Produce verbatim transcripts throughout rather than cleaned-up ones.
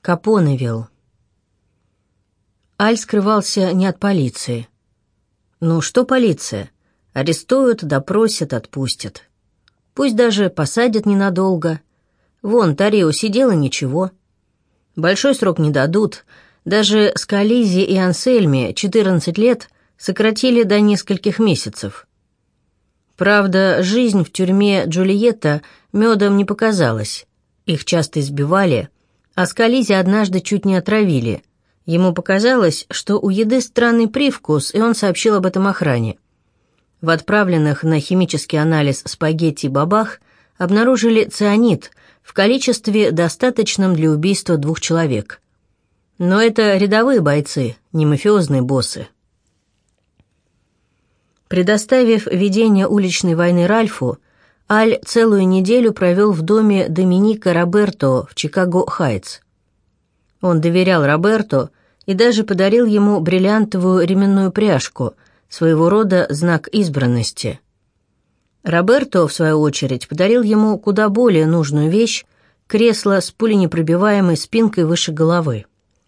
Капоневилл. Аль скрывался не от полиции. Ну что полиция? Арестуют, допросят, отпустят. Пусть даже посадят ненадолго. Вон, Тарио сидел и ничего. Большой срок не дадут. Даже Скализи и Ансельме четырнадцать лет сократили до нескольких месяцев. Правда, жизнь в тюрьме Джульетта медом не показалась. Их часто избивали, а Скализи однажды чуть не отравили. Ему показалось, что у еды странный привкус, и он сообщил об этом охране. В отправленных на химический анализ спагетти-бабах обнаружили цианид в количестве, достаточном для убийства двух человек. Но это рядовые бойцы, не мафиозные боссы. Предоставив ведение уличной войны Ральфу, Аль целую неделю провел в доме Доминика Роберто в Чикаго-Хайтс. Он доверял Роберто и даже подарил ему бриллиантовую ременную пряжку, своего рода знак избранности. Роберто, в свою очередь, подарил ему куда более нужную вещь — кресло с пуленепробиваемой спинкой выше головы.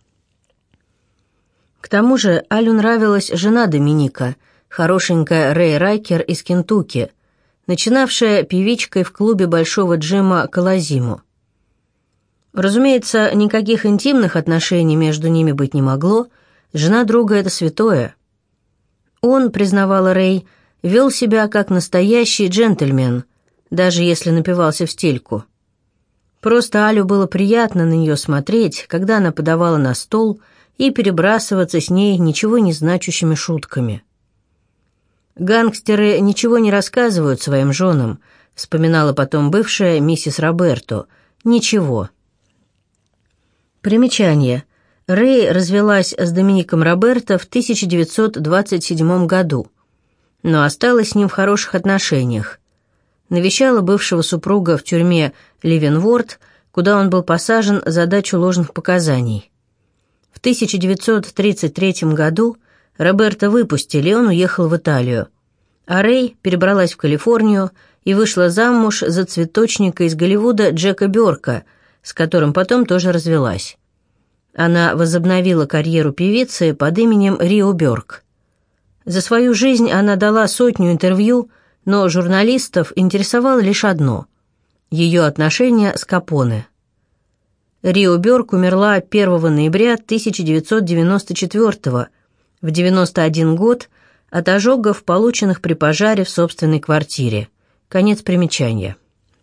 К тому же Алю нравилась жена Доминика, хорошенькая Рэй Райкер из Кентукки, начинавшая певичкой в клубе Большого Джима Колозимо. Разумеется, никаких интимных отношений между ними быть не могло, жена друга — это святое. Он, признавала Рэй, вел себя как настоящий джентльмен, даже если напивался в стельку. Просто Алю было приятно на нее смотреть, когда она подавала на стол, и перебрасываться с ней ничего не значащими шутками. «Гангстеры ничего не рассказывают своим женам», вспоминала потом бывшая миссис Роберто. «Ничего». Примечание. Рэй развелась с Домиником Роберто в тысяча девятьсот двадцать седьмом году, но осталась с ним в хороших отношениях. Навещала бывшего супруга в тюрьме Ливенворд, куда он был посажен за дачу ложных показаний. В тысяча девятьсот тридцать третьем году Роберто выпустили, и он уехал в Италию, а Рэй перебралась в Калифорнию и вышла замуж за цветочника из Голливуда Джека Бёрка, с которым потом тоже развелась. Она возобновила карьеру певицы под именем Рио Бёрк. За свою жизнь она дала сотню интервью, но журналистов интересовало лишь одно – ее отношения с Капоне. Рио Бёрк умерла первого ноября тысяча девятьсот девяносто четвёртого, в девяносто один год, от ожогов, полученных при пожаре в собственной квартире. Конец примечания.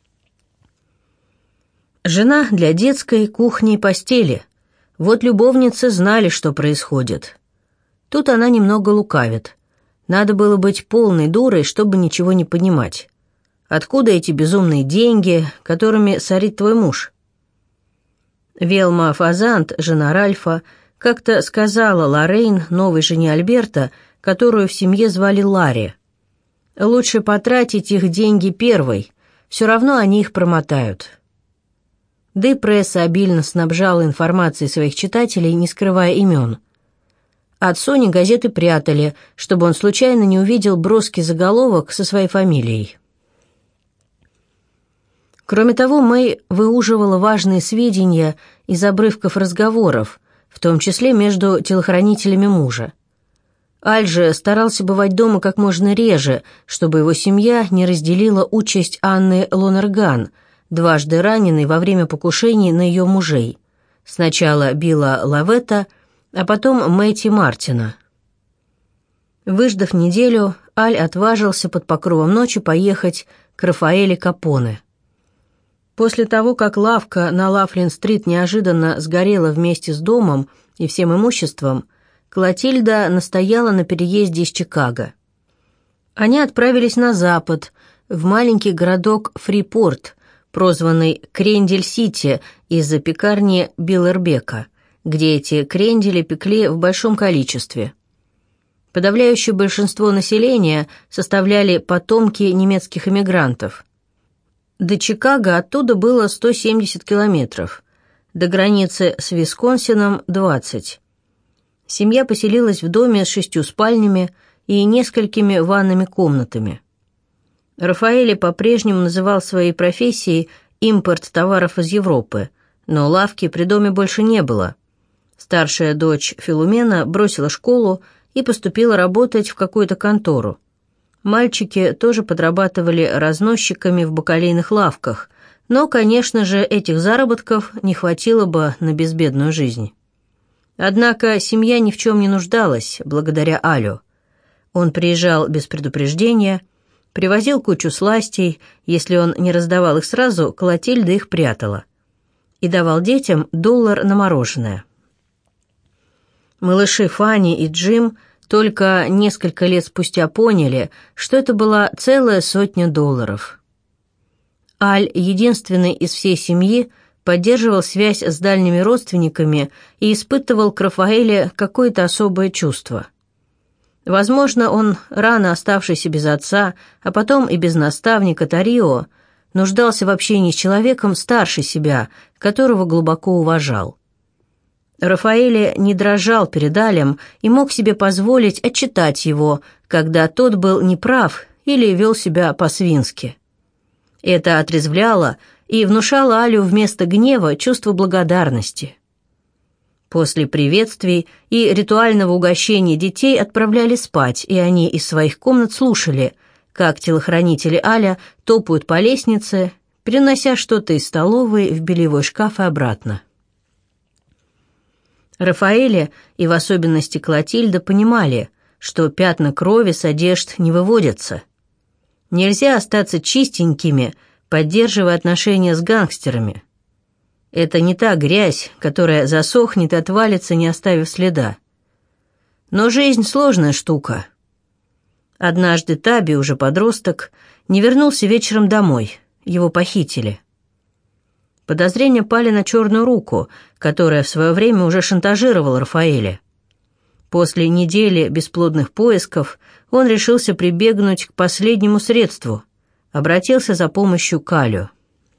Жена для детской, кухни и постели. Вот любовницы знали, что происходит. Тут она немного лукавит. Надо было быть полной дурой, чтобы ничего не понимать. Откуда эти безумные деньги, которыми сорит твой муж? Велма Фазант, жена Ральфа, как-то сказала Лоррейн, новой жене Альберта, которую в семье звали Ларри: «Лучше потратить их деньги первой, все равно они их промотают». Да и пресса обильно снабжала информацией своих читателей, не скрывая имен. От Сони газеты прятали, чтобы он случайно не увидел броский заголовок со своей фамилией. Кроме того, Мэй выуживала важные сведения из обрывков разговоров, в том числе между телохранителями мужа. Аль же старался бывать дома как можно реже, чтобы его семья не разделила участь Анны Лонерган, дважды раненой во время покушений на ее мужей. Сначала Билла Лаветта, а потом Мэтти Мартина. Выждав неделю, Аль отважился под покровом ночи поехать к Рафаэле Капоне. После того, как лавка на Лафлин-стрит неожиданно сгорела вместе с домом и всем имуществом, Клотильда настояла на переезде из Чикаго. Они отправились на запад, в маленький городок Фрипорт, прозванный Крендель-Сити из-за пекарни Биллербека, где эти крендели пекли в большом количестве. Подавляющее большинство населения составляли потомки немецких эмигрантов. До Чикаго оттуда было сто семьдесят километров, до границы с Висконсином – двадцать. Семья поселилась в доме с шестью спальнями и несколькими ванными комнатами. Рафаэле по-прежнему называл своей профессией импорт товаров из Европы, Но лавки при доме больше не было. Старшая дочь Филумена бросила школу и поступила работать в какую-то контору. Мальчики тоже подрабатывали разносчиками в бакалейных лавках, но, конечно же, этих заработков не хватило бы на безбедную жизнь. Однако семья ни в чем не нуждалась, благодаря Алю. Он приезжал без предупреждения, привозил кучу сластей, если он не раздавал их сразу, Клотильда их прятала, и давал детям доллар на мороженое. Малыши Фанни и Джим только несколько лет спустя поняли, что это была целая сотня долларов. Аль, единственный из всей семьи, поддерживал связь с дальними родственниками и испытывал к Рафаэле какое-то особое чувство. Возможно, он, рано оставшийся без отца, а потом и без наставника Тарио, нуждался в общении с человеком старше себя, которого глубоко уважал. Рафаэле не дрожал перед Алем и мог себе позволить отчитать его, когда тот был неправ или вел себя по-свински. Это отрезвляло и внушало Алю вместо гнева чувство благодарности. После приветствий и ритуального угощения детей отправляли спать, и они из своих комнат слушали, как телохранители Аля топают по лестнице, перенося что-то из столовой в бельевой шкаф и обратно. Рафаэле и в особенности Клотильда понимали, что пятна крови с одежд не выводятся. Нельзя остаться чистенькими, поддерживая отношения с гангстерами. Это не та грязь, которая засохнет и отвалится, не оставив следа. Но жизнь сложная штука. Однажды Таби, уже подросток, не вернулся вечером домой, его похитили. Подозрения пали на черную руку, которая в свое время уже шантажировала Рафаэля. После недели бесплодных поисков он решился прибегнуть к последнему средству, обратился за помощью к Алю.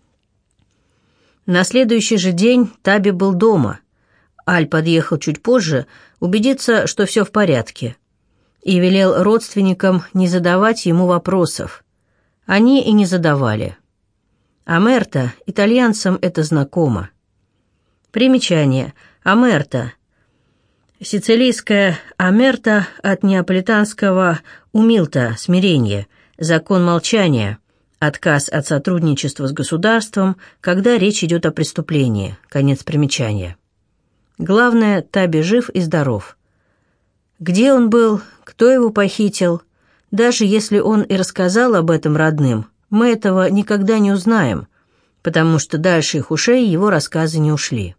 На следующий же день Таби был дома. Аль подъехал чуть позже, убедиться, что все в порядке, и велел родственникам не задавать ему вопросов. Они и не задавали. Амерта, итальянцам это знакомо. Примечание. Амерта. Сицилийская амерта от неаполитанского умилта, смирение, закон молчания, отказ от сотрудничества с государством, когда речь идет о преступлении. Конец примечания. Главное, Таби жив и здоров. Где он был, кто его похитил, даже если он и рассказал об этом родным, мы этого никогда не узнаем, потому что дальше их ушей его рассказы не ушли.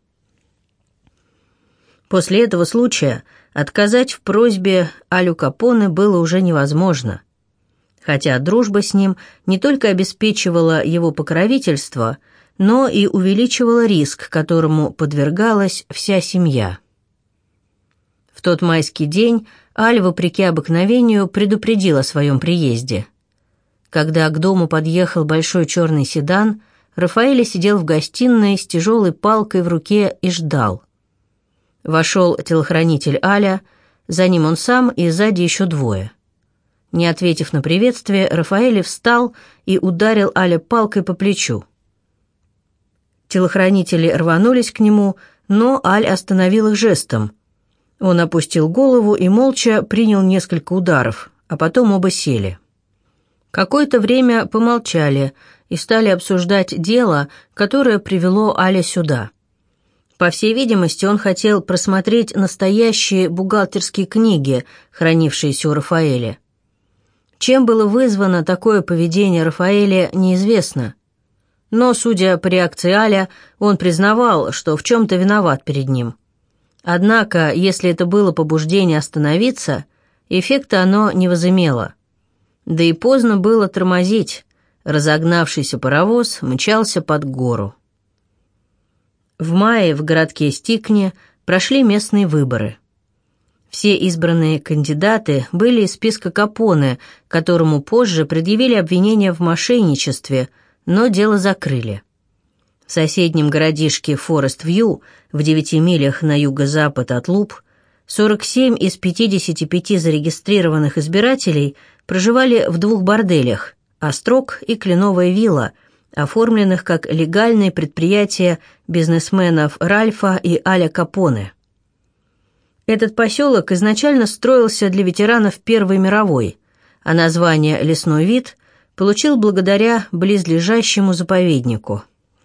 После этого случая отказать в просьбе Алю Капоне было уже невозможно, хотя дружба с ним не только обеспечивала его покровительство, но и увеличивала риск, которому подвергалась вся семья. В тот майский день Аль, вопреки обыкновению, предупредил о своем приезде. Когда к дому подъехал большой черный седан, Рафаэле сидел в гостиной с тяжелой палкой в руке и ждал. Вошел телохранитель Аля, за ним он сам и сзади еще двое. Не ответив на приветствие, Рафаэле встал и ударил Аля палкой по плечу. Телохранители рванулись к нему, но Аль остановил их жестом. Он опустил голову и молча принял несколько ударов, а потом оба сели. Какое-то время помолчали и стали обсуждать дело, которое привело Аля сюда. По всей видимости, он хотел просмотреть настоящие бухгалтерские книги, хранившиеся у Рафаэля. Чем было вызвано такое поведение Рафаэля, неизвестно. Но, судя по реакции Аля, он признавал, что в чем-то виноват перед ним. Однако, если это было побуждение остановиться, эффекта оно не возымело. Да и поздно было тормозить. Разогнавшийся паровоз мчался под гору. В мае в городке Стикне прошли местные выборы. Все избранные кандидаты были из списка Капоне, которому позже предъявили обвинение в мошенничестве, но дело закрыли. В соседнем городишке Форест-Вью, в девяти милях на юго-запад от Луб, сорок семь из пятидесяти пяти зарегистрированных избирателей проживали в двух борделях – Острог и Кленовая вилла, оформленных как легальные предприятия бизнесменов Ральфа и Аля Капоне. Этот поселок изначально строился для ветеранов Первой мировой, а название «Лесной вид» получил благодаря близлежащему заповеднику.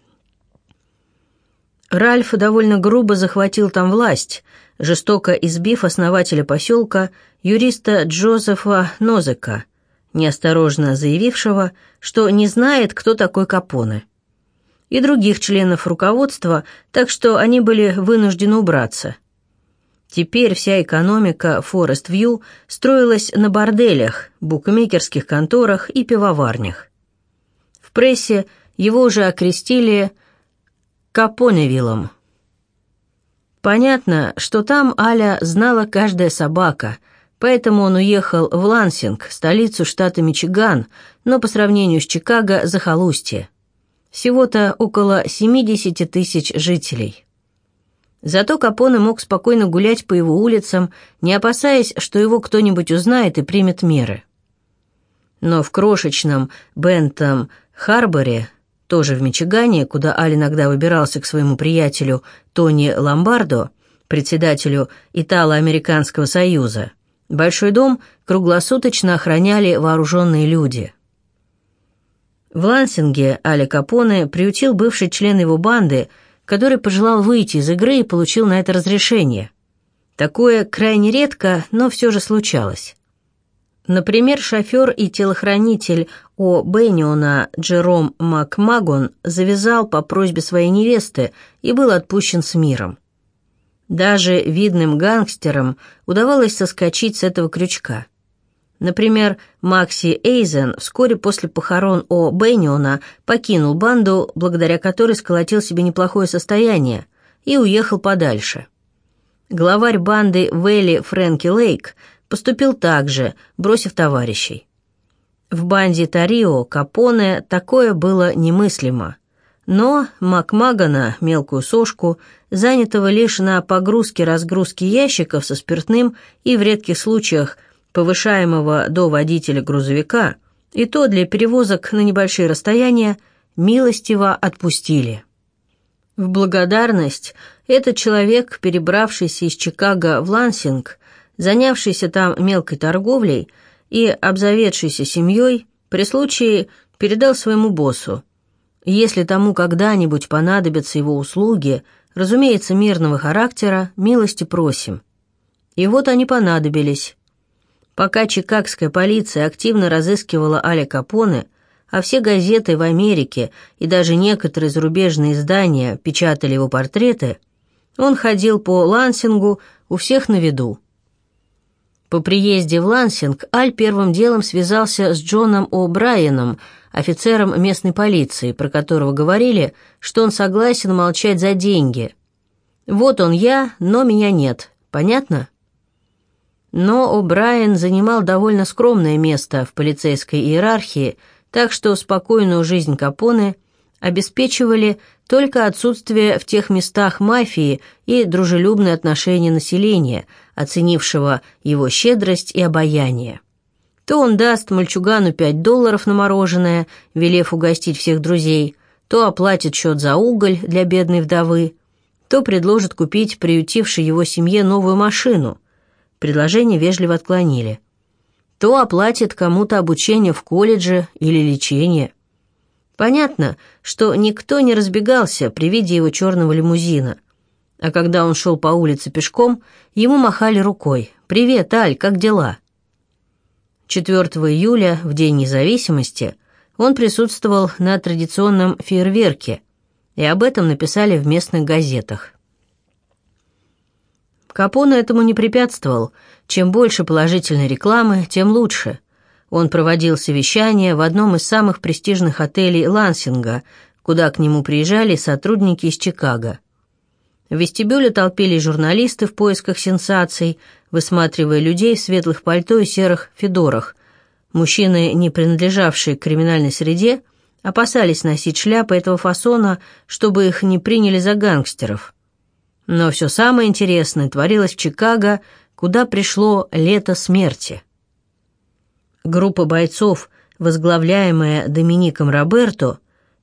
Ральф довольно грубо захватил там власть, жестоко избив основателя поселка, юриста Джозефа Нозека, неосторожно заявившего, что не знает, кто такой Капоне, и других членов руководства, так что они были вынуждены убраться. Теперь вся экономика Форест-Вью строилась на борделях, букмекерских конторах и пивоварнях. В прессе его уже окрестили Капоневиллом. Понятно, что там Аля знала каждая собака, поэтому он уехал в Лансинг, столицу штата Мичиган, но по сравнению с Чикаго захолустье. Всего-то около семьдесят тысяч жителей. Зато Капоне мог спокойно гулять по его улицам, не опасаясь, что его кто-нибудь узнает и примет меры. Но в крошечном Бентам-Харборе, тоже в Мичигане, куда Аль иногда выбирался к своему приятелю Тони Ломбардо, председателю Итало-Американского союза, большой дом круглосуточно охраняли вооруженные люди. В Лансинге Аля Капоне приютил бывший член его банды, который пожелал выйти из игры и получил на это разрешение. Такое крайне редко, но все же случалось. Например, шофер и телохранитель О. Бенниона Джером Макмагон завязал по просьбе своей невесты и был отпущен с миром. Даже видным гангстерам удавалось соскочить с этого крючка. Например, Макси Эйзен вскоре после похорон О. Бенниона покинул банду, благодаря которой сколотил себе неплохое состояние, и уехал подальше. Главарь банды Вэлли Фрэнки Лейк поступил так же, бросив товарищей. В банде Тарио Капоне такое было немыслимо. Но Макмагона, мелкую сошку, занятого лишь на погрузке-разгрузке ящиков со спиртным и в редких случаях повышаемого до водителя грузовика, и то для перевозок на небольшие расстояния, милостиво отпустили. В благодарность этот человек, перебравшийся из Чикаго в Лансинг, занявшийся там мелкой торговлей и обзаведшийся семьей, при случае передал своему боссу: если тому когда-нибудь понадобятся его услуги, разумеется, мирного характера, милости просим. И вот они понадобились. Пока чикагская полиция активно разыскивала Аля Капоне, а все газеты в Америке и даже некоторые зарубежные издания печатали его портреты, он ходил по Лансингу у всех на виду. По приезде в Лансинг Аль первым делом связался с Джоном О'Брайеном, офицером местной полиции, про которого говорили, что он согласен молчать за деньги. Вот он я, но меня нет. Понятно? Но О'Брайен занимал довольно скромное место в полицейской иерархии, так что спокойную жизнь Капоне обеспечивали только отсутствие в тех местах мафии и дружелюбное отношение населения, оценившего его щедрость и обаяние. То он даст мальчугану пять долларов на мороженое, велев угостить всех друзей, то оплатит счет за уголь для бедной вдовы, то предложит купить приютившей его семье новую машину. Предложение вежливо отклонили. То оплатит кому-то обучение в колледже или лечение. Понятно, что никто не разбегался при виде его черного лимузина, а когда он шел по улице пешком, ему махали рукой: «Привет, Аль, как дела?» четвёртого июля, в День независимости, он присутствовал на традиционном фейерверке, и об этом написали в местных газетах. Капоне этому не препятствовал. Чем больше положительной рекламы, тем лучше. Он проводил совещания в одном из самых престижных отелей Лансинга, куда к нему приезжали сотрудники из Чикаго. В вестибюле толпились журналисты в поисках сенсаций, высматривая людей в светлых пальто и серых федорах. Мужчины, не принадлежавшие к криминальной среде, опасались носить шляпы этого фасона, чтобы их не приняли за гангстеров. Но все самое интересное творилось в Чикаго, куда пришло лето смерти. Группа бойцов, возглавляемая Домиником Роберто,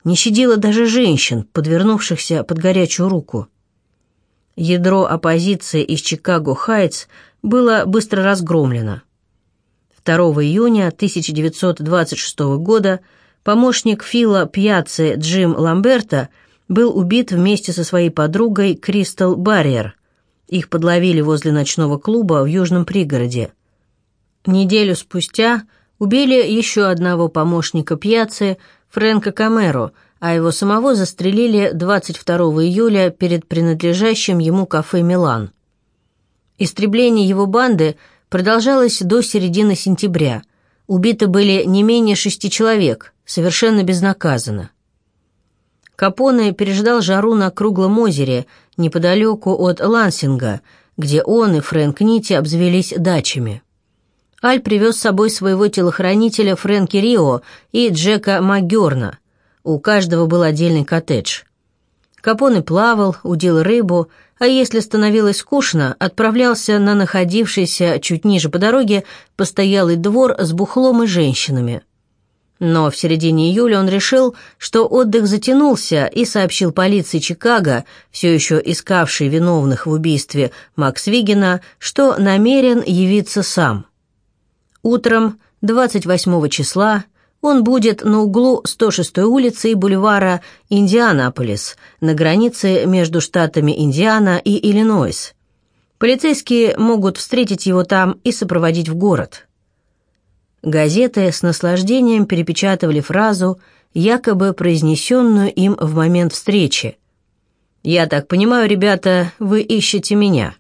не щадила даже женщин, подвернувшихся под горячую руку. Ядро оппозиции из Чикаго-Хайтс было быстро разгромлено. второго июня тысяча девятьсот двадцать шестого года помощник Фила Пьяцци Джим Ламберто был убит вместе со своей подругой Кристал Барриер. Их подловили возле ночного клуба в южном пригороде. Неделю спустя убили еще одного помощника Пьяцци, Фрэнка Камеро, а его самого застрелили двадцать второго июля перед принадлежащим ему кафе «Милан». Истребление его банды продолжалось до середины сентября. Убиты были не менее шести человек, совершенно безнаказанно. Капоне переждал жару на Круглом озере, неподалеку от Лансинга, где он и Фрэнк Нити обзавелись дачами. Аль привез с собой своего телохранителя Фрэнки Рио и Джека МакГерна. У каждого был отдельный коттедж. Капоне плавал, удил рыбу, а если становилось скучно, отправлялся на находившийся чуть ниже по дороге постоялый двор с бухлом и женщинами. Но в середине июля он решил, что отдых затянулся, и сообщил полиции Чикаго, все еще искавшей виновных в убийстве Максвигена, что намерен явиться сам. Утром двадцать восьмого числа он будет на углу сто шестой улицы и бульвара Индианаполис, на границе между штатами Индиана и Иллинойс. Полицейские могут встретить его там и сопроводить в город. Газеты с наслаждением перепечатывали фразу, якобы произнесенную им в момент встречи. «Я так понимаю, ребята, вы ищете меня».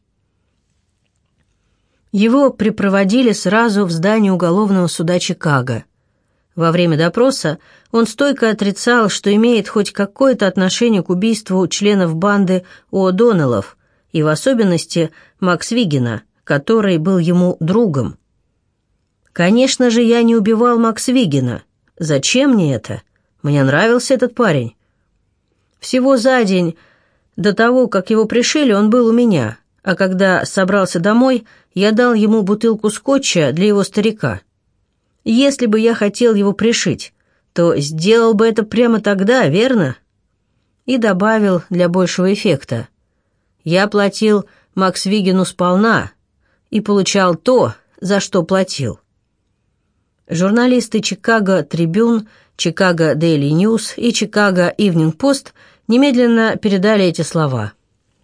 Его припроводили сразу в здание уголовного суда Чикаго. Во время допроса он стойко отрицал, что имеет хоть какое-то отношение к убийству членов банды О'Доннеллов, и в особенности Максвигена, который был ему другом. «Конечно же, я не убивал Максвигена. Зачем мне это? Мне нравился этот парень. Всего за день до того, как его пришили, он был у меня, а когда собрался домой, я дал ему бутылку скотча для его старика. Если бы я хотел его пришить, то сделал бы это прямо тогда, верно?» И добавил для большего эффекта: «Я платил Максвигену сполна и получал то, за что платил». Журналисты Чикаго Трибюн, Чикаго Дейли Ньюс и Чикаго Ивнинг Пост немедленно передали эти слова.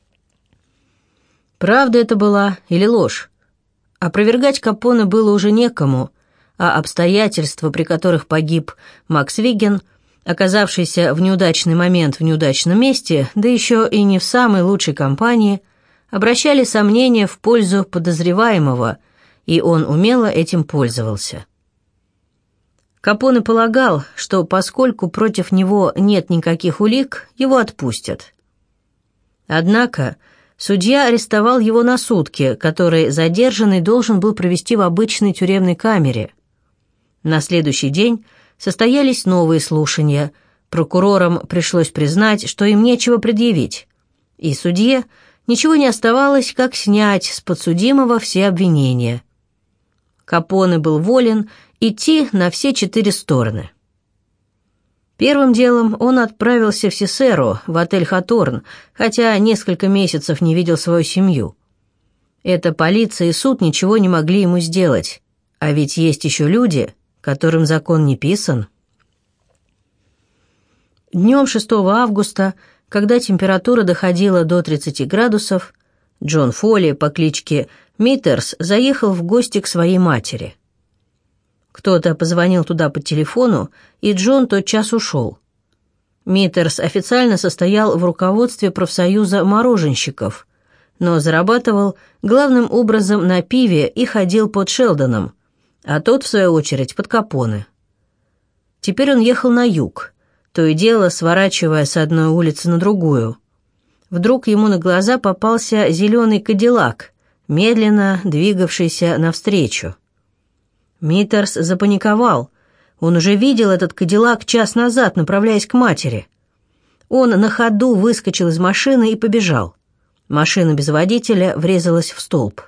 Правда это была или ложь? Опровергать Капоне было уже некому, а обстоятельства, при которых погиб Максвиген, оказавшийся в неудачный момент в неудачном месте, да еще и не в самой лучшей компании, обращали сомнения в пользу подозреваемого, и он умело этим пользовался. Капоне полагал, что поскольку против него нет никаких улик, его отпустят. Однако судья арестовал его на сутки, которые задержанный должен был провести в обычной тюремной камере. На следующий день состоялись новые слушания. Прокурорам пришлось признать, что им нечего предъявить, и судье ничего не оставалось, как снять с подсудимого все обвинения. Капоне был волен идти на все четыре стороны. Первым делом он отправился в Сесеро, в отель «Хаторн», хотя несколько месяцев не видел свою семью. Эта полиция и суд ничего не могли ему сделать, а ведь есть еще люди, которым закон не писан. Днем шестого августа, когда температура доходила до тридцати градусов, Джон Фолли по кличке Миттерс заехал в гости к своей матери. Кто-то позвонил туда по телефону, и Джон тотчас ушел. Миттерс официально состоял в руководстве профсоюза мороженщиков, но зарабатывал главным образом на пиве и ходил под Шелдоном, а тот, в свою очередь, под Капоне. Теперь он ехал на юг, то и дело сворачивая с одной улицы на другую. Вдруг ему на глаза попался зеленый кадиллак, медленно двигавшийся навстречу. Миттерс запаниковал. Он уже видел этот кадиллак час назад, направляясь к матери. Он на ходу выскочил из машины и побежал. Машина без водителя врезалась в столб.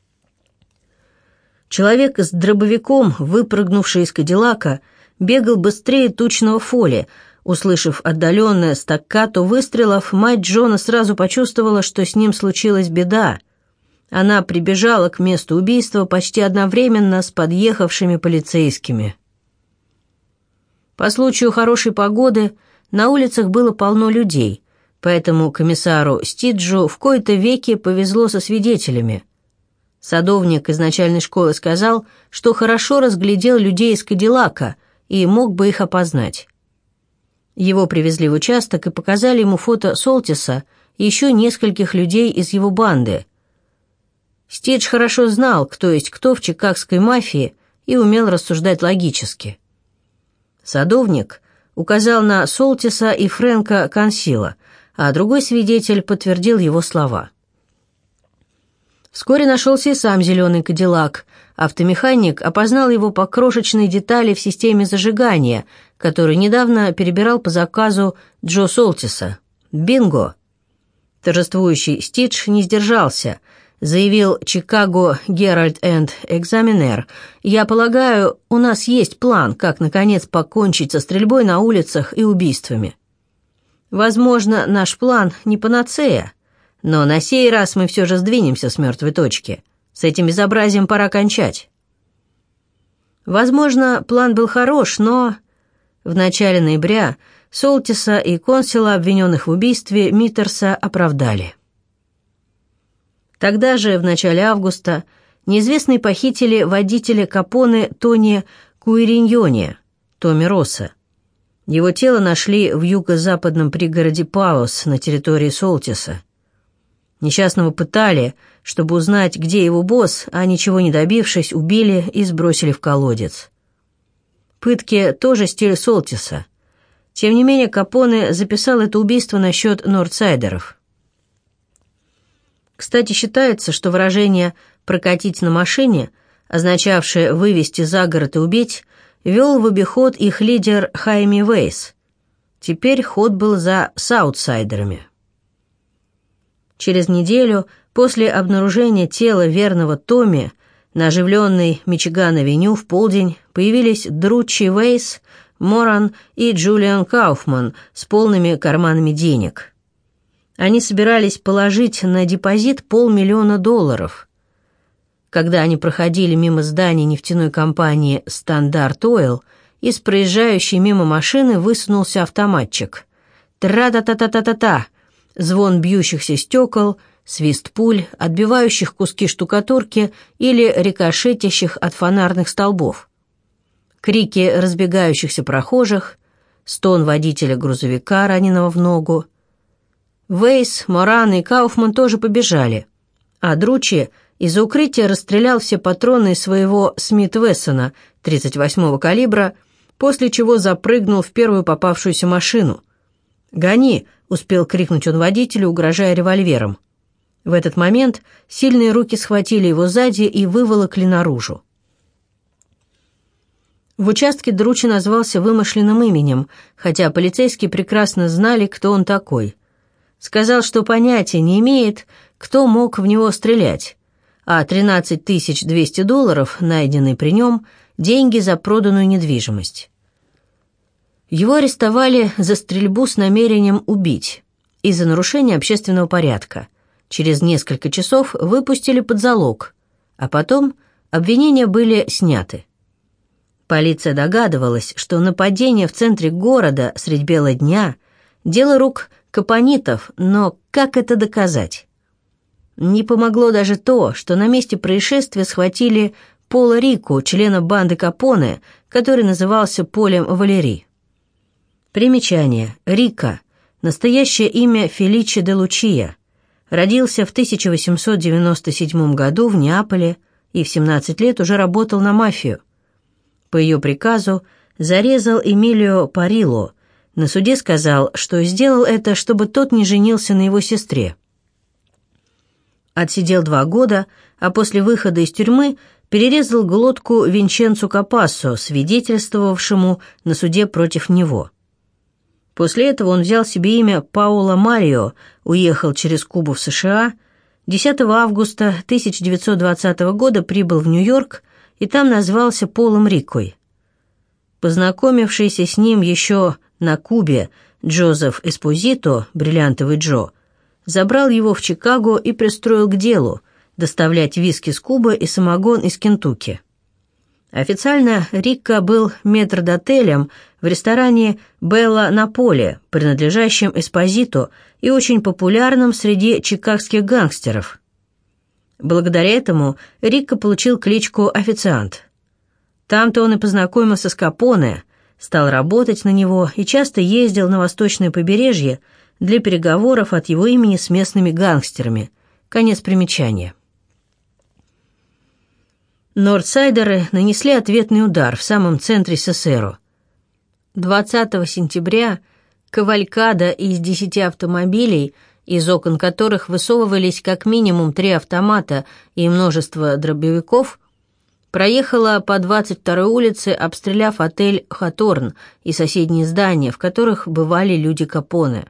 Человек с дробовиком, выпрыгнувший из кадиллака, бегал быстрее тучного Фолли. Услышав отдаленное стаккато выстрелов, мать Джона сразу почувствовала, что с ним случилась беда. Она прибежала к месту убийства почти одновременно с подъехавшими полицейскими. По случаю хорошей погоды на улицах было полно людей, поэтому комиссару Стиджу в кои-то веки повезло со свидетелями. Садовник из начальной школы сказал, что хорошо разглядел людей из Кадиллака и мог бы их опознать. Его привезли в участок и показали ему фото Солтиса и еще нескольких людей из его банды. Стидж хорошо знал, кто есть кто в чикагской мафии, и умел рассуждать логически. Садовник указал на Солтиса и Фрэнка Консила, а другой свидетель подтвердил его слова. Вскоре нашелся и сам зеленый Кадиллак. Автомеханик опознал его по крошечной детали в системе зажигания, который недавно перебирал по заказу Джо Солтиса. Бинго! Торжествующий Стидж не сдержался. Заявил Chicago Herald and Examiner: «Я полагаю, у нас есть план, как, наконец, покончить со стрельбой на улицах и убийствами. Возможно, наш план не панацея, но на сей раз мы все же сдвинемся с мертвой точки. С этим безобразием пора кончать». Возможно, план был хорош, но в начале ноября Солтиса и Консила, обвиненных в убийстве Миттерса, оправдали. Тогда же, в начале августа, неизвестные похитили водителя Капоне Тони Куириньоне, Томми Росса. Его тело нашли в юго-западном пригороде Паус на территории Солтиса. Несчастного пытали, чтобы узнать, где его босс, а ничего не добившись, убили и сбросили в колодец. Пытки тоже стиль Солтиса. Тем не менее, Капоне записал это убийство на счет нордсайдеров. Кстати, считается, что выражение «прокатить на машине», означавшее «вывести за город и убить», вел в обиход их лидер Хайми Вейс. Теперь ход был за саутсайдерами. Через неделю после обнаружения тела верного Томми на оживленной Мичиган-авеню в полдень появились Дручи Вейс, Моран и Джулиан Кауфман с полными карманами денег. Они собирались положить на депозит полмиллиона долларов. Когда они проходили мимо здания нефтяной компании «Стандарт Ойл», из проезжающей мимо машины высунулся автоматчик. Тра-та-та-та-та-та-та! Звон бьющихся стекол, свист пуль, отбивающих куски штукатурки или рикошетящих от фонарных столбов. Крики разбегающихся прохожих, стон водителя грузовика, раненого в ногу. Вейс, Моран и Кауфман тоже побежали, а Дручи из-за укрытия расстрелял все патроны из своего Смит-Вессона тридцать восьмого калибра, после чего запрыгнул в первую попавшуюся машину. «Гони!» — успел крикнуть он водителю, угрожая револьвером. В этот момент сильные руки схватили его сзади и выволокли наружу. В участке Дручи назвался вымышленным именем, хотя полицейские прекрасно знали, кто он такой. Сказал, что понятия не имеет, кто мог в него стрелять, а тринадцать тысяч двести долларов, найденные при нем, деньги за проданную недвижимость. Его арестовали за стрельбу с намерением убить и за нарушение общественного порядка. Через несколько часов выпустили под залог, а потом обвинения были сняты. Полиция догадывалась, что нападение в центре города средь бела дня – дело рук капонитов, но как это доказать? Не помогло даже то, что на месте происшествия схватили Пола Рику, члена банды Капоне, который назывался Полем Валери. Примечание. Рика. Настоящее имя Феличи де Лучия. Родился в тысяча восемьсот девяносто седьмом году в Неаполе и в семнадцать лет уже работал на мафию. По ее приказу зарезал Эмилио Парило. На суде сказал, что сделал это, чтобы тот не женился на его сестре. Отсидел два года, а после выхода из тюрьмы перерезал глотку Винченцу Капассо, свидетельствовавшему на суде против него. После этого он взял себе имя Паоло Марио, уехал через Кубу в США, десятого августа тысяча девятьсот двадцатого года прибыл в Нью-Йорк и там назвался Полом Рикой. Познакомившийся с ним еще на Кубе Джозеф Эспозито, бриллиантовый Джо, забрал его в Чикаго и пристроил к делу доставлять виски с Кубы и самогон из Кентукки. Официально Рикко был метрдотелем в ресторане «Белла на поле», принадлежащем Эспозито и очень популярным среди чикагских гангстеров. Благодаря этому Рикко получил кличку «Официант». Там-то он и познакомился с Капоне, стал работать на него и часто ездил на восточное побережье для переговоров от его имени с местными гангстерами. Конец примечания. Нордсайдеры нанесли ответный удар в самом центре Сесеро. двадцатого сентября кавалькада из десяти автомобилей, из окон которых высовывались как минимум три автомата и множество дробовиков, проехала по двадцать второй улице, обстреляв отель «Хаторн» и соседние здания, в которых бывали люди Капоне.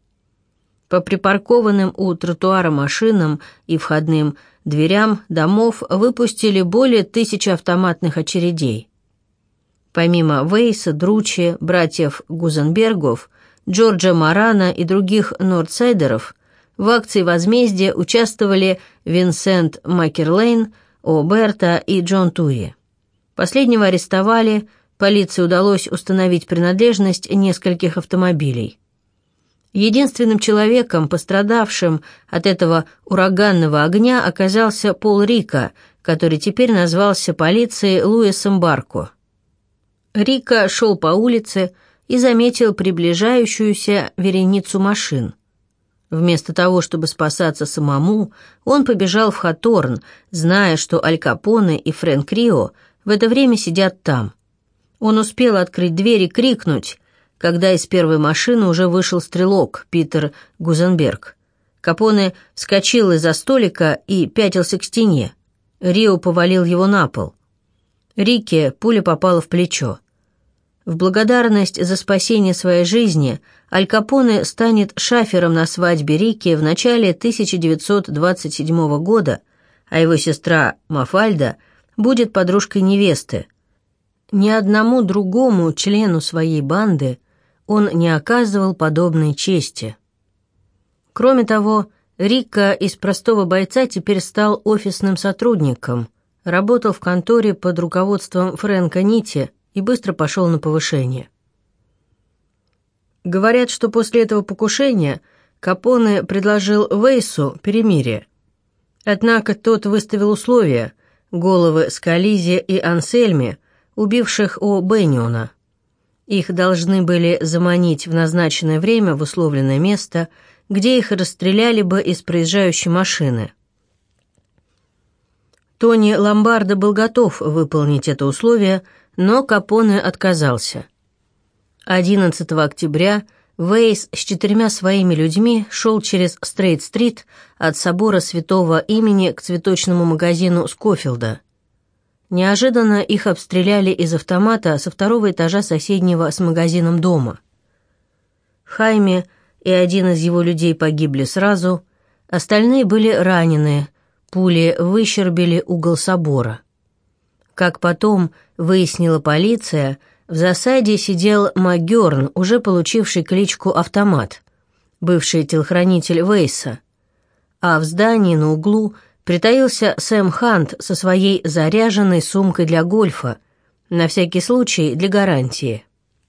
По припаркованным у тротуара машинам и входным дверям домов выпустили более тысячи автоматных очередей. Помимо Вейса, Дручи, братьев Гузенбергов, Джорджа Морана и других нордсайдеров, в акции возмездия участвовали Винсент Макерлейн, О'Берта и Джон Тури. Последнего арестовали, полиции удалось установить принадлежность нескольких автомобилей. Единственным человеком, пострадавшим от этого ураганного огня, оказался Пол Рикко, который теперь назвался полицией Луисом Барко. Рикко шел по улице и заметил приближающуюся вереницу машин. Вместо того, чтобы спасаться самому, он побежал в Хаторн, зная, что Аль Капоне и Фрэнк Рио в это время сидят там. Он успел открыть дверь и крикнуть, когда из первой машины уже вышел стрелок Питер Гузенберг. Капоне вскочил из-за столика и пятился к стене. Рио повалил его на пол. Рике пуля попала в плечо. В благодарность за спасение своей жизни Аль Капоне станет шафером на свадьбе Рикки в начале тысяча девятьсот двадцать седьмого года, а его сестра Мафальда будет подружкой невесты. Ни одному другому члену своей банды он не оказывал подобной чести. Кроме того, Рикко из простого бойца теперь стал офисным сотрудником, работал в конторе под руководством Фрэнка Нити и быстро пошел на повышение. Говорят, что после этого покушения Капоне предложил Вейсу перемирие. Однако тот выставил условия — головы Скализи и Ансельми, убивших О. Бенниона. Их должны были заманить в назначенное время в условленное место, где их расстреляли бы из проезжающей машины. Тони Ломбардо был готов выполнить это условие, но Капоне отказался. одиннадцатого октября Вейс с четырьмя своими людьми шел через Стрейт-стрит от собора Святого Имени к цветочному магазину Скофилда. Неожиданно их обстреляли из автомата со второго этажа соседнего с магазином дома. Хайме и один из его людей погибли сразу, остальные были ранены, пули выщербили угол собора. Как потом выяснила полиция, в засаде сидел МакГёрн, уже получивший кличку «Автомат», бывший телохранитель Вейса, а в здании на углу притаился Сэм Хант со своей заряженной сумкой для гольфа, на всякий случай для гарантии.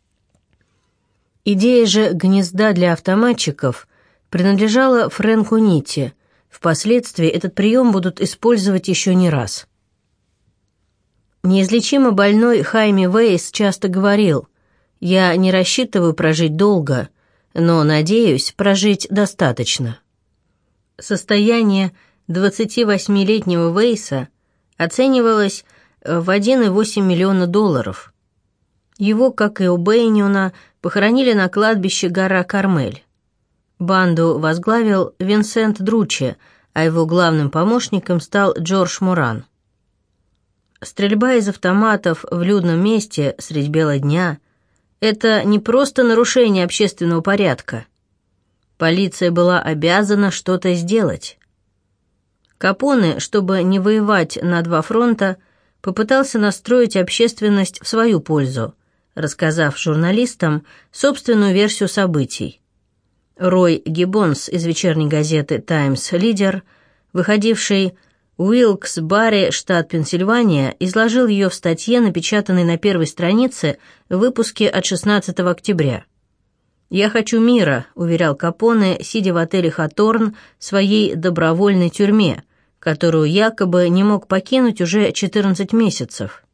Идея же гнезда для автоматчиков принадлежала Фрэнку Нити. Впоследствии этот прием будут использовать еще не раз. Неизлечимо больной Хайме Вейс часто говорил: «Я не рассчитываю прожить долго, но надеюсь прожить достаточно». Состояние двадцативосьмилетнего Вейса оценивалось в один и восемь десятых миллиона долларов. Его, как и О'Бенниона, похоронили на кладбище гора Кармель. Банду возглавил Винсент Дручи, а его главным помощником стал Джордж Моран. Стрельба из автоматов в людном месте средь бела дня – это не просто нарушение общественного порядка. Полиция была обязана что-то сделать. Капоне, чтобы не воевать на два фронта, попытался настроить общественность в свою пользу, рассказав журналистам собственную версию событий. Рой Гиббонс из вечерней газеты «Таймс Лидер», выходивший в Уилкс-Барре, штат Пенсильвания, изложил ее в статье, напечатанной на первой странице в выпуске от шестнадцатого октября. «Я хочу мира», — уверял Капоне, сидя в отеле «Хаторн» в своей добровольной тюрьме, которую якобы не мог покинуть уже четырнадцать месяцев.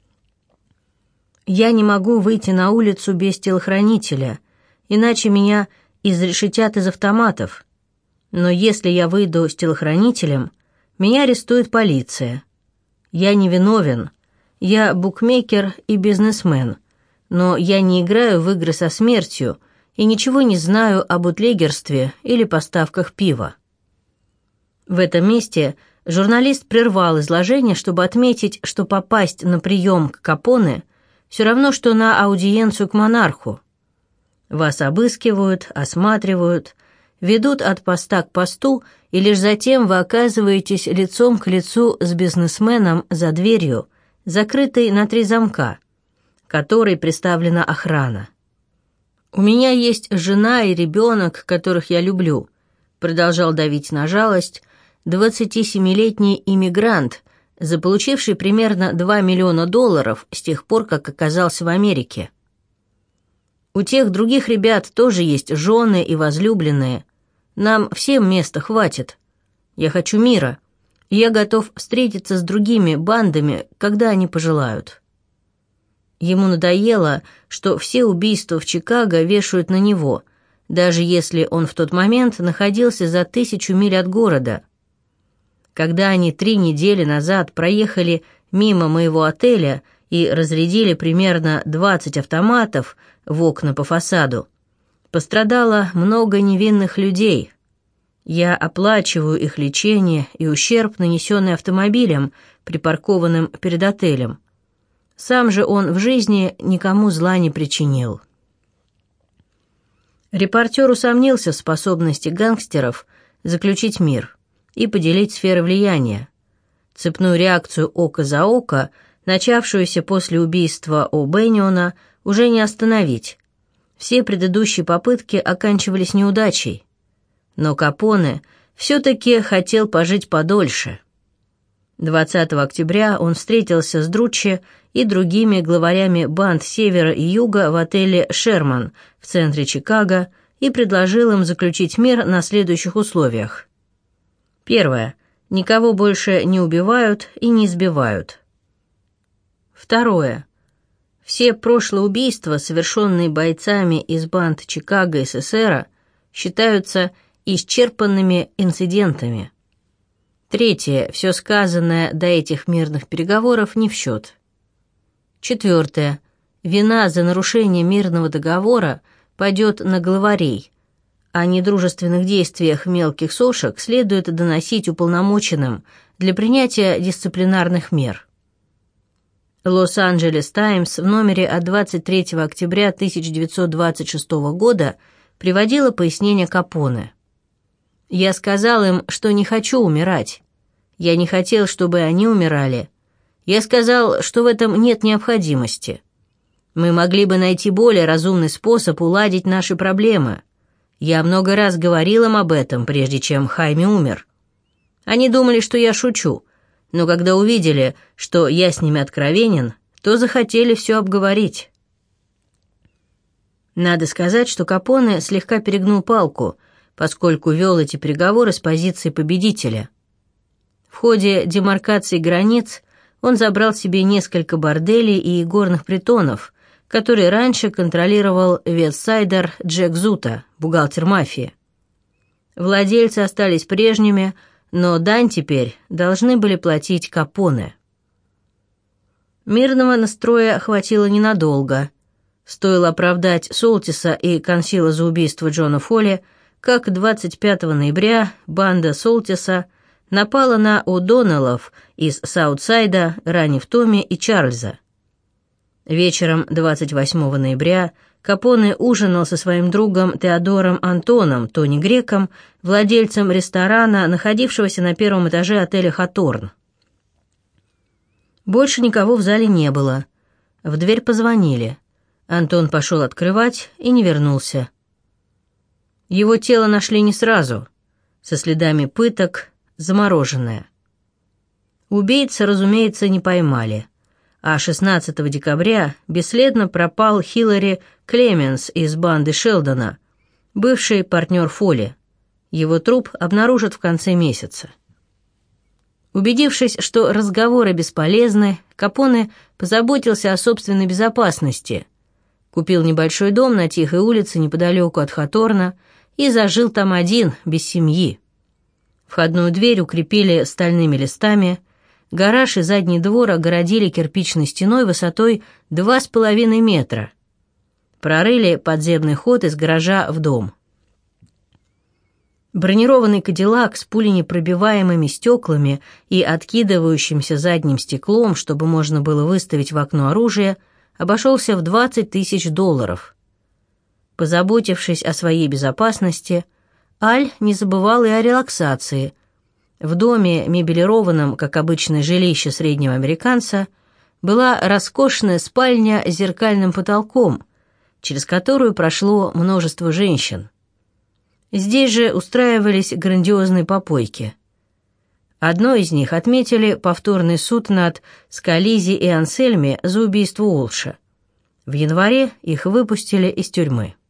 «Я не могу выйти на улицу без телохранителя, иначе меня изрешетят из автоматов. Но если я выйду с телохранителем, меня арестует полиция. Я невиновен, я букмекер и бизнесмен, но я не играю в игры со смертью и ничего не знаю о бутлегерстве или поставках пива». В этом месте журналист прервал изложение, чтобы отметить, что попасть на прием к Капоне все равно, что на аудиенцию к монарху. Вас обыскивают, осматривают, ведут от поста к посту, и лишь затем вы оказываетесь лицом к лицу с бизнесменом за дверью, закрытой на три замка, которой приставлена охрана. «У меня есть жена и ребенок, которых я люблю», продолжал давить на жалость двадцатисемилетний иммигрант, заполучивший примерно два миллиона долларов с тех пор, как оказался в Америке. «У тех других ребят тоже есть жены и возлюбленные. Нам всем места хватит. Я хочу мира, и я готов встретиться с другими бандами, когда они пожелают». Ему надоело, что все убийства в Чикаго вешают на него, даже если он в тот момент находился за тысячу миль от города. Когда они три недели назад проехали мимо моего отеля и разрядили примерно двадцать автоматов в окна по фасаду, пострадало много невинных людей. Я оплачиваю их лечение и ущерб, нанесенный автомобилем, припаркованным перед отелем. Сам же он в жизни никому зла не причинил. Репортер усомнился в способности гангстеров заключить мир и поделить сферы влияния. Цепную реакцию око за око, начавшуюся после убийства О'Бэниона, уже не остановить. Все предыдущие попытки оканчивались неудачей. Но Капоне все-таки хотел пожить подольше. двадцатого октября он встретился с Друччи и другими главарями банд Севера и Юга в отеле «Шерман» в центре Чикаго и предложил им заключить мир на следующих условиях. Первое. Никого больше не убивают и не избивают. Второе. Все прошлые убийства, совершенные бойцами из банд Чикаго СССР, считаются исчерпанными инцидентами. Третье. Все сказанное до этих мирных переговоров не в счет. Четвертое. Вина за нарушение мирного договора падет на главарей. О недружественных действиях мелких сошек следует доносить уполномоченным для принятия дисциплинарных мер. Лос-Анджелес Таймс в номере от двадцать третьего октября тысяча девятьсот двадцать шестого года приводила пояснение Капоне. «Я сказал им, что не хочу умирать. Я не хотел, чтобы они умирали. Я сказал, что в этом нет необходимости. Мы могли бы найти более разумный способ уладить наши проблемы. Я много раз говорил им об этом, прежде чем Хайме умер. Они думали, что я шучу, но когда увидели, что я с ними откровенен, то захотели все обговорить». Надо сказать, что Капоне слегка перегнул палку, поскольку вел эти переговоры с позиции победителя. В ходе демаркации границ он забрал себе несколько борделей и игорных притонов, которые раньше контролировал вестсайдер Джек Зута, бухгалтер мафии. Владельцы остались прежними, но дань теперь должны были платить Капоне. Мирного настроя хватило ненадолго. Стоило оправдать Солтиса и Консила за убийство Джона Фолли, как двадцать пятого ноября банда Солтиса напала на О'Доннеллов из Саутсайда, ранив Томми и Чарльза. Вечером двадцать восьмого ноября Капоне ужинал со своим другом Теодором Антоном, Тони Греком, владельцем ресторана, находившегося на первом этаже отеля «Хаторн». Больше никого в зале не было. В дверь позвонили. Антон пошел открывать и не вернулся. Его тело нашли не сразу, со следами пыток, замороженное. Убийца, разумеется, не поймали, а шестнадцатого декабря бесследно пропал Хиллари Клеменс из банды Шелдона, бывший партнер Фолли. Его труп обнаружат в конце месяца. Убедившись, что разговоры бесполезны, Капоне позаботился о собственной безопасности, купил небольшой дом на тихой улице неподалеку от Хаторна и зажил там один, без семьи. Входную дверь укрепили стальными листами, гараж и задний двор огородили кирпичной стеной высотой два с половиной метра. Прорыли подземный ход из гаража в дом. Бронированный кадиллак с пуленепробиваемыми стеклами и откидывающимся задним стеклом, чтобы можно было выставить в окно оружие, обошелся в двадцать тысяч долларов. Позаботившись о своей безопасности, Аль не забывал и о релаксации. В доме, мебелированном, как обычное жилище среднего американца, была роскошная спальня с зеркальным потолком, через которую прошло множество женщин. Здесь же устраивались грандиозные попойки. Одной из них отметили повторный суд над Скализи и Ансельми за убийство Уолша. В январе их выпустили из тюрьмы.